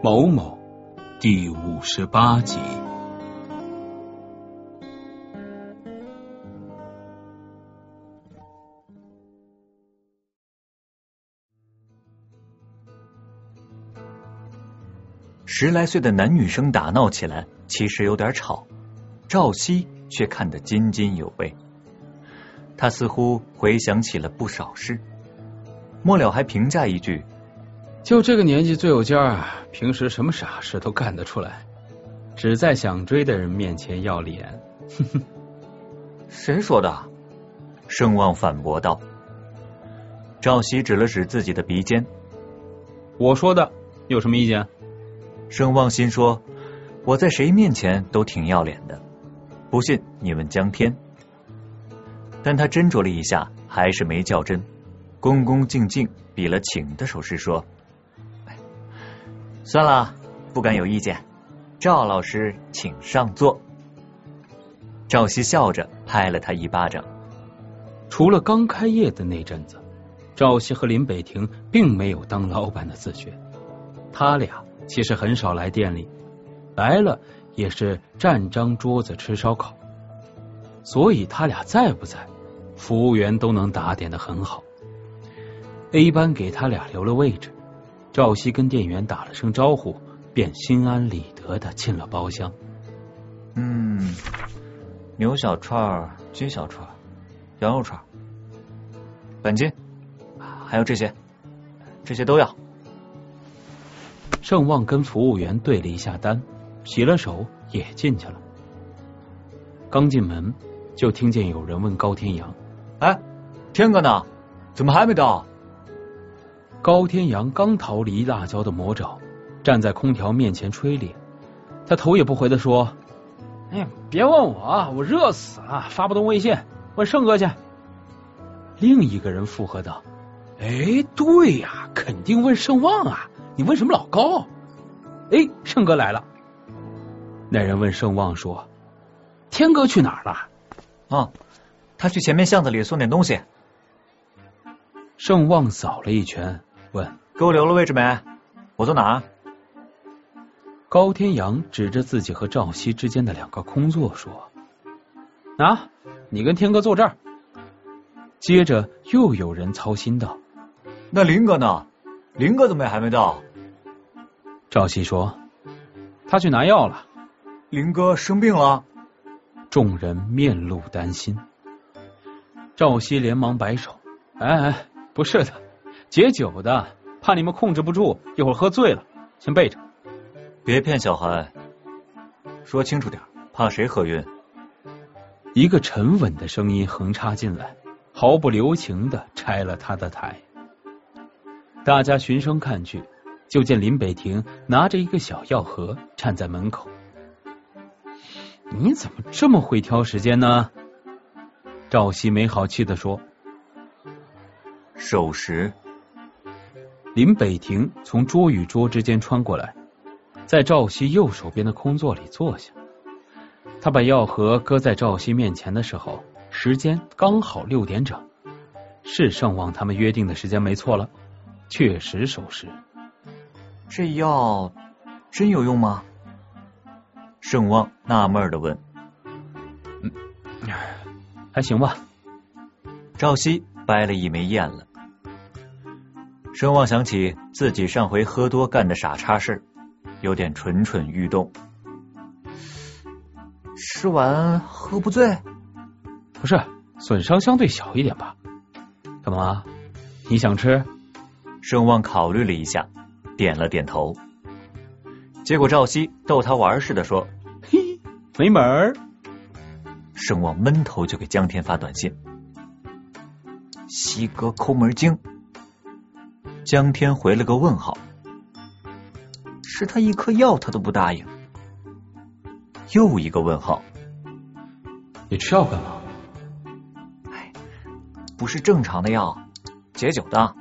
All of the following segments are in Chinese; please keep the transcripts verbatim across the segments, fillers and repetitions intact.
某某第五十八集。 十来岁的男女生打闹起来，其实有点吵，赵熙却看得津津有味。他似乎回想起了不少事，末了还评价一句： 就这个年纪最有劲儿，平时什么傻事都干得出来，只在想追的人面前要脸。 谁说的？盛望反驳道。赵熙指了指自己的鼻尖： 我说的，有什么意见？ 盛望心说：我在谁面前都挺要脸的，不信你问江天。但他斟酌了一下，还是没较真，恭恭敬敬比了请的手势说：算了，不敢有意见，赵老师请上座。赵熙笑着拍了他一巴掌。 除了刚开业的那阵子，赵熙和林北亭并没有当老板的自觉，他俩其实很少来店里，来了也是站张桌子吃烧烤，所以他俩在不在，服务员都能打点得很好。A 班给他俩留了位置，赵熙跟店员打了声招呼，便心安理得的进了包厢。 嗯，牛小串、鸡小串、羊肉串、板筋，还有这些，这些都要。 盛望跟服务员对了一下单，洗了手也进去了。刚进门就听见有人问高天阳： 哎，天哥呢？怎么还没到？ 高天阳刚逃离辣椒的魔爪，站在空调面前吹脸，他头也不回的说：哎呀，别问我，我热死了，发不动微信，问盛哥去。另一个人附和道：哎，对呀，肯定问盛望啊，你问什么老高？哎，盛哥来了。那人问盛望说：天哥去哪儿了？ 啊，他去前面巷子里送点东西。 盛望扫了一圈，问： 给我留了位置没？我坐哪儿？ 高天阳指着自己和赵熙之间的两个空座说：啊，你跟天哥坐这儿。接着又有人操心道： 那林哥呢？林哥怎么还没到？ 赵熙说：他去拿药了。 林哥生病了？ 众人面露担心。赵熙连忙摆手：哎哎，不是的，解酒的，怕你们控制不住，一会儿喝醉了，先备着。 别骗小孩，说清楚点，怕谁喝晕？ 一个沉稳的声音横插进来，毫不留情的拆了他的台。大家循声看去，就见林北亭拿着一个小药盒站在门口。你怎么这么会挑时间呢？赵熙没好气的说。 守时。 林北亭从桌与桌之间穿过来，在赵熙右手边的空座里坐下。他把药盒搁在赵熙面前的时候，时间刚好六点整，是盛望他们约定的时间没错了，确实守时。 这药真有用吗？盛望纳闷的问。 嗯，还行吧。 赵熙掰了一枚咽了。盛望想起自己上回喝多干的傻叉事，有点蠢蠢欲动。吃完喝不醉？ 不是，损伤相对小一点吧。干嘛？你想吃？ 盛望考虑了一下，点了点头。结果赵熙逗他玩似的说： 嘿，没门儿。 盛望闷头就给江天发短信：西哥抠门精。江天回了个问号，是他一颗药他都不答应。又一个问号， 你吃药干嘛？ 哎，不是正常的药，解酒的。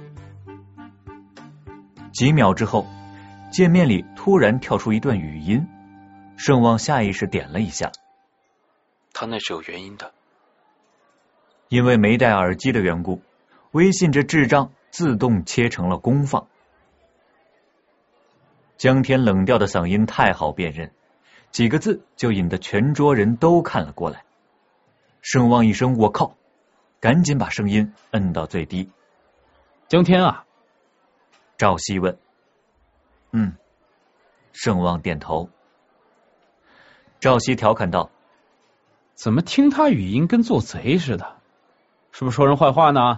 几秒之后，界面里突然跳出一段语音，盛望下意识点了一下。 他那是有原因的。 因为没戴耳机的缘故，微信这智障自动切成了公放。 江天冷调的嗓音太好辨认，几个字就引得全桌人都看了过来。盛望一声我靠，赶紧把声音摁到最低。 江天啊？ 赵熙问。嗯。盛望点头。赵熙调侃道： 怎么听他语音跟做贼似的？是不是说人坏话呢？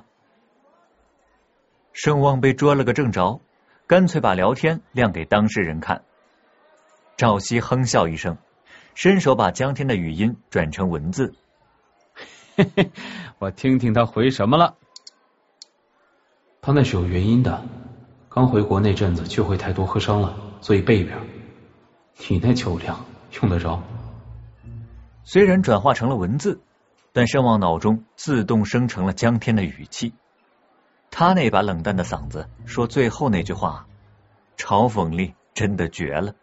盛望被捉了个正着，干脆把聊天亮给当事人看。赵熙哼笑一声，伸手把江天的语音转成文字。 嘿嘿，我听听他回什么了。他那是有原因的，刚回国那阵子聚会太多喝伤了，所以背一边。你那酒量用得着？ 虽然转化成了文字，但盛望脑中自动生成了江天的语气。他那把冷淡的嗓子说最后那句话，嘲讽力真的绝了。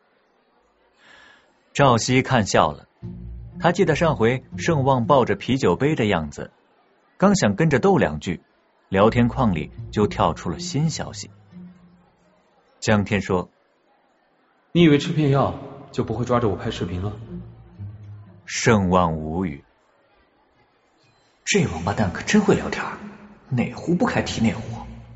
赵熙看笑了，他记得上回盛望抱着啤酒杯的样子，刚想跟着斗两句，聊天框里就跳出了新消息。江天说： 你以为吃片药就不会抓着我拍视频了？ 盛望无语， 这王八蛋可真会聊天，哪壶不开提哪壶。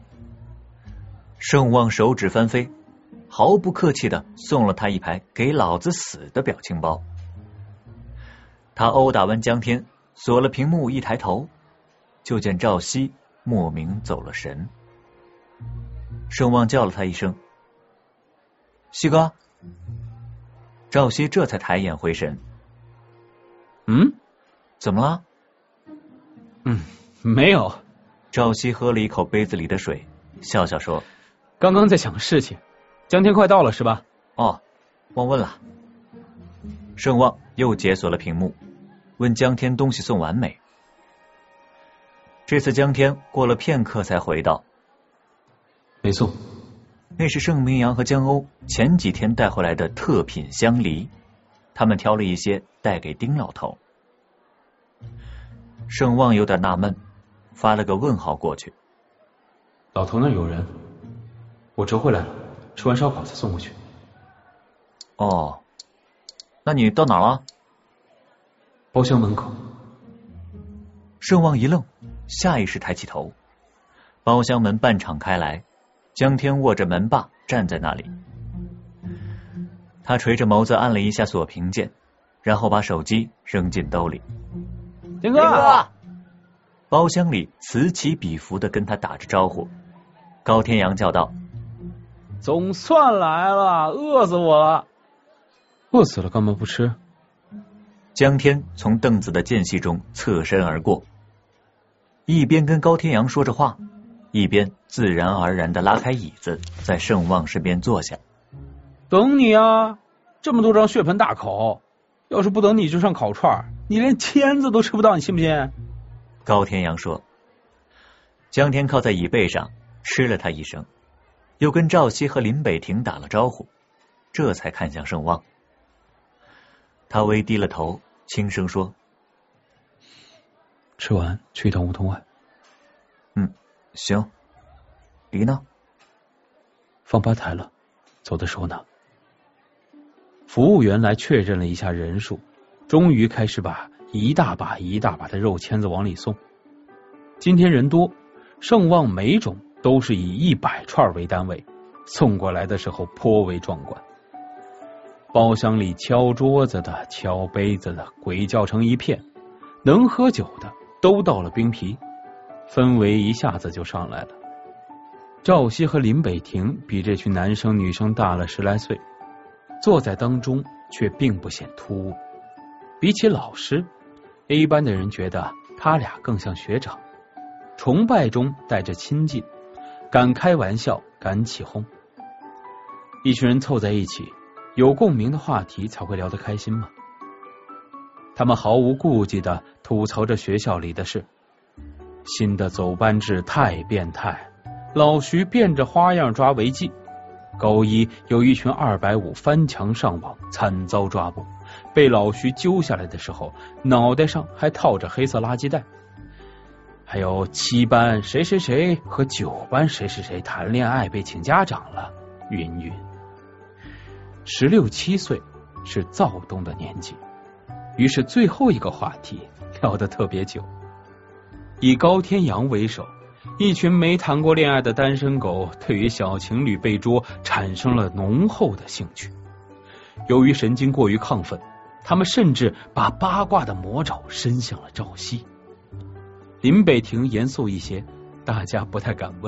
盛望手指翻飞，毫不客气的送了他一排给老子死的表情包。他殴打完江天，锁了屏幕，一抬头就见赵熙莫名走了神。盛望叫了他一声：熙哥。赵熙这才抬眼回神。 嗯， 怎么了？ 嗯，没有。 赵熙喝了一口杯子里的水，笑笑说： 刚刚在想个事情，江天快到了是吧？ 哦，忘问了。盛望又解锁了屏幕，问江天东西送完没。这次江天过了片刻才回道： 没送。 那是盛明阳和江欧前几天带回来的特品香梨，他们挑了一些带给丁老头。盛望有点纳闷，发了个问号过去。 老头那有人，我折回来了，吃完烧烤再送过去。 哦，那你到哪了？ 包厢门口。 盛望一愣，下意识抬起头，包厢门半敞开来，江天握着门把站在那里。他垂着眸子按了一下锁屏键，然后把手机扔进兜里。 天哥！ 包厢里此起彼伏的跟他打着招呼。高天阳叫道： 总算来了，饿死我了。饿死了干嘛不吃？ 江天从凳子的间隙中侧身而过，一边跟高天阳说着话，一边自然而然的拉开椅子，在盛望身边坐下。 等你啊，这么多张血盆大口，要是不等你就上烤串，你连签子都吃不到，你信不信？ 高天阳说。江天靠在椅背上吃了他一声，又跟赵熙和林北亭打了招呼，这才看向盛望。他微低了头，轻声说： 吃完去一趟梧桐外。 嗯，行。梨呢？ 放吧台了，走的时候拿。服务员来确认了一下人数，终于开始把一大把一大把的肉签子往里送。今天人多，盛望每种都是以一百串为单位，送过来的时候颇为壮观。包厢里敲桌子的、敲杯子的鬼叫成一片，能喝酒的都倒了冰啤，氛围一下子就上来了。赵熙和林北亭比这群男生女生大了十来岁，坐在当中却并不显突兀。比起老师 ，A 班的人觉得他俩更像学长，崇拜中带着亲近，敢开玩笑，敢起哄。一群人凑在一起，有共鸣的话题才会聊得开心嘛。他们毫无顾忌的吐槽着学校里的事，新的走班制太变态，老徐变着花样抓违纪，高一有一群二百五翻墙上网，惨遭抓捕，被老徐揪下来的时候，脑袋上还套着黑色垃圾袋。还有七班谁谁谁和九班谁谁谁谈恋爱被请家长了，云云。 十六七岁是躁动的年纪，于是最后一个话题聊得特别久。以高天阳为首，一群没谈过恋爱的单身狗对于小情侣被捉产生了浓厚的兴趣。由于神经过于亢奋，他们甚至把八卦的魔爪伸向了赵熙。林北亭严肃一些，大家不太敢问。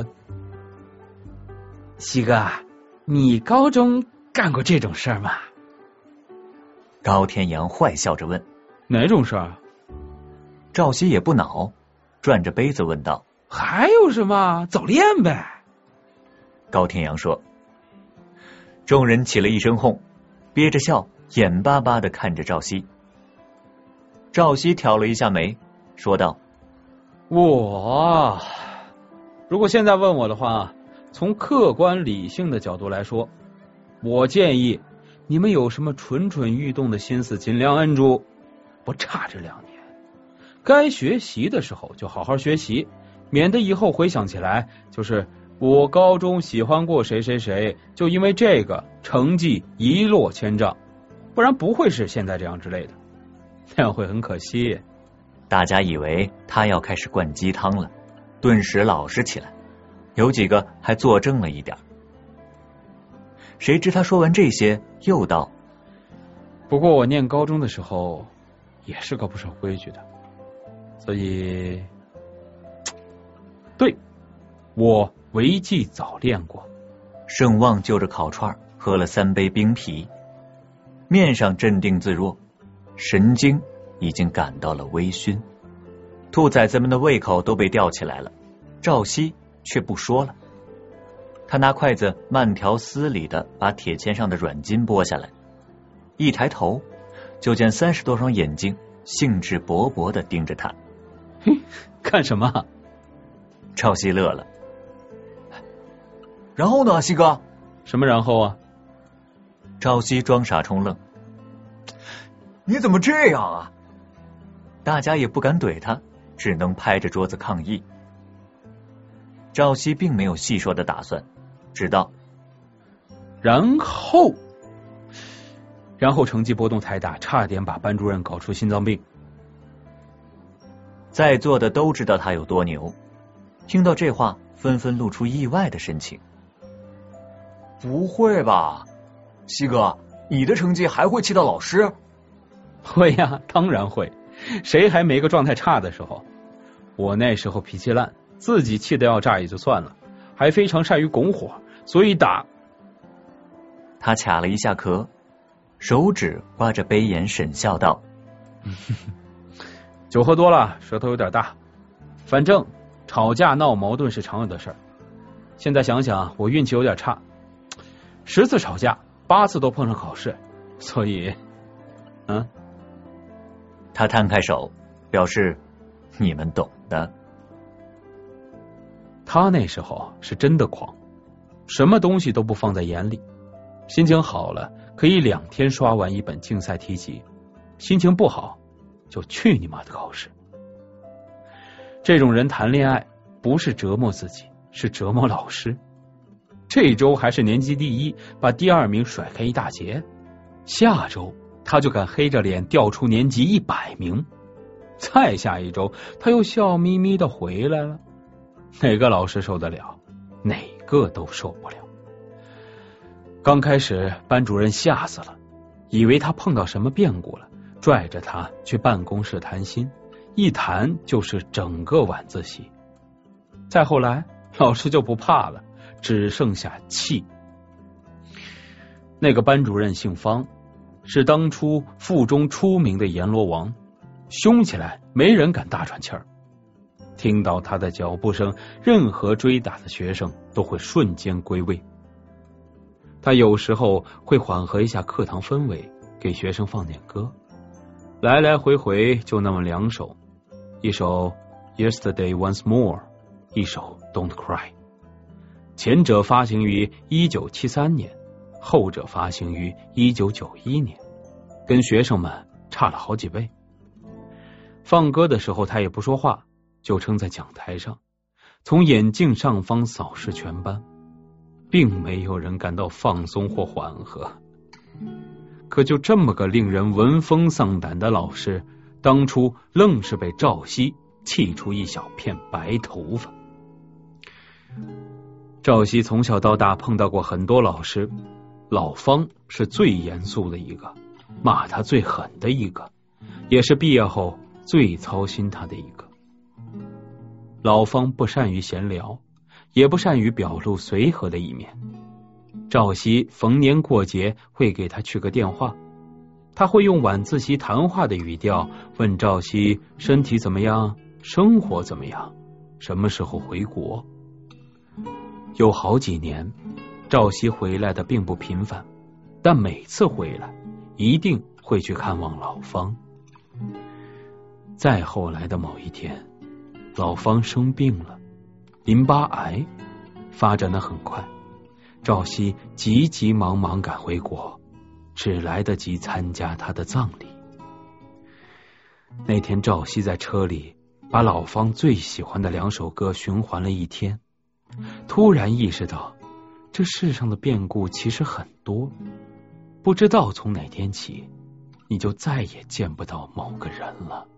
西哥，你高中干过这种事儿吗？ 高天阳坏笑着问。 哪种事儿？ 赵熙也不恼，转着杯子问道。 还有什么？早恋呗。 高天阳说。众人起了一声哄，憋着笑，眼巴巴地看着赵熙。赵熙挑了一下眉，说道： 我如果现在问我的话，从客观理性的角度来说，我建议你们有什么蠢蠢欲动的心思尽量摁住，不差这两年。该学习的时候就好好学习，免得以后回想起来就是我高中喜欢过谁谁谁，就因为这个成绩一落千丈，不然不会是现在这样之类的，那样会很可惜。 大家以为他要开始灌鸡汤了，顿时老实起来，有几个还作证了一点。谁知他说完这些又道： 不过我念高中的时候也是个不守规矩的，所以对，我违纪早恋过。 盛旺就着烤串喝了三杯冰啤，面上镇定自若，神经已经感到了微醺。兔崽子们的胃口都被吊起来了，赵熙却不说了。他拿筷子慢条斯理的把铁签上的软筋剥下来，一抬头就见三十多双眼睛兴致勃勃的盯着他。 嘿，干什么？ 赵熙乐了。 然后呢，西哥？ 什么然后啊？ 赵熙装傻充愣。 你怎么这样啊？ 大家也不敢怼他，只能拍着桌子抗议。赵熙并没有细说的打算，只道： 然后然后成绩波动太大，差点把班主任搞出心脏病。 在座的都知道他有多牛，听到这话纷纷露出意外的神情。 不会吧，西哥，你的成绩还会气到老师？ 会呀，当然会，谁还没个状态差的时候？我那时候脾气烂，自己气得要炸也就算了，还非常善于拱火，所以打。 他卡了一下壳，手指刮着杯沿，沈笑道： 酒喝多了，舌头有点大，反正吵架闹矛盾是常有的事儿。现在想想，我运气有点差，十次吵架，八次都碰上考试，所以，嗯。 他摊开手，表示你们懂的。 他那时候是真的狂，什么东西都不放在眼里，心情好了可以两天刷完一本竞赛题集，心情不好就去你妈的考试。这种人谈恋爱不是折磨自己，是折磨老师。这周还是年级第一，把第二名甩开一大截，下周他就敢黑着脸调出年级一百名，再下一周他又笑眯眯的回来了。哪个老师受得了？哪个都受不了。刚开始班主任吓死了，以为他碰到什么变故了，拽着他去办公室谈心，一谈就是整个晚自习。再后来老师就不怕了，只剩下气。那个班主任姓方，是当初附中出名的阎罗王，凶起来没人敢大喘气儿。听到他的脚步声，任何追打的学生都会瞬间归位。他有时候会缓和一下课堂氛围，给学生放点歌，来来回回就那么两首，一首 Yesterday Once More， 一首 Don't Cry。 前者发行于一九七三年，后者发行于一九九一年，跟学生们差了好几倍。放歌的时候他也不说话，就撑在讲台上，从眼镜上方扫视全班，并没有人感到放松或缓和。 可就这么个令人闻风丧胆的老师，当初愣是被赵熙气出一小片白头发。赵熙从小到大碰到过很多老师，老方是最严肃的一个，骂他最狠的一个，也是毕业后最操心他的一个。老方不善于闲聊，也不善于表露随和的一面。赵熙逢年过节会给他去个电话，他会用晚自习谈话的语调问赵熙身体怎么样，生活怎么样，什么时候回国。有好几年赵熙回来的并不频繁，但每次回来一定会去看望老方。再后来的某一天，老方生病了，淋巴癌，发展的很快，赵熙急急忙忙赶回国，只来得及参加他的葬礼。那天赵熙在车里把老方最喜欢的两首歌循环了一天，突然意识到这世上的变故其实很多，不知道从哪天起你就再也见不到某个人了。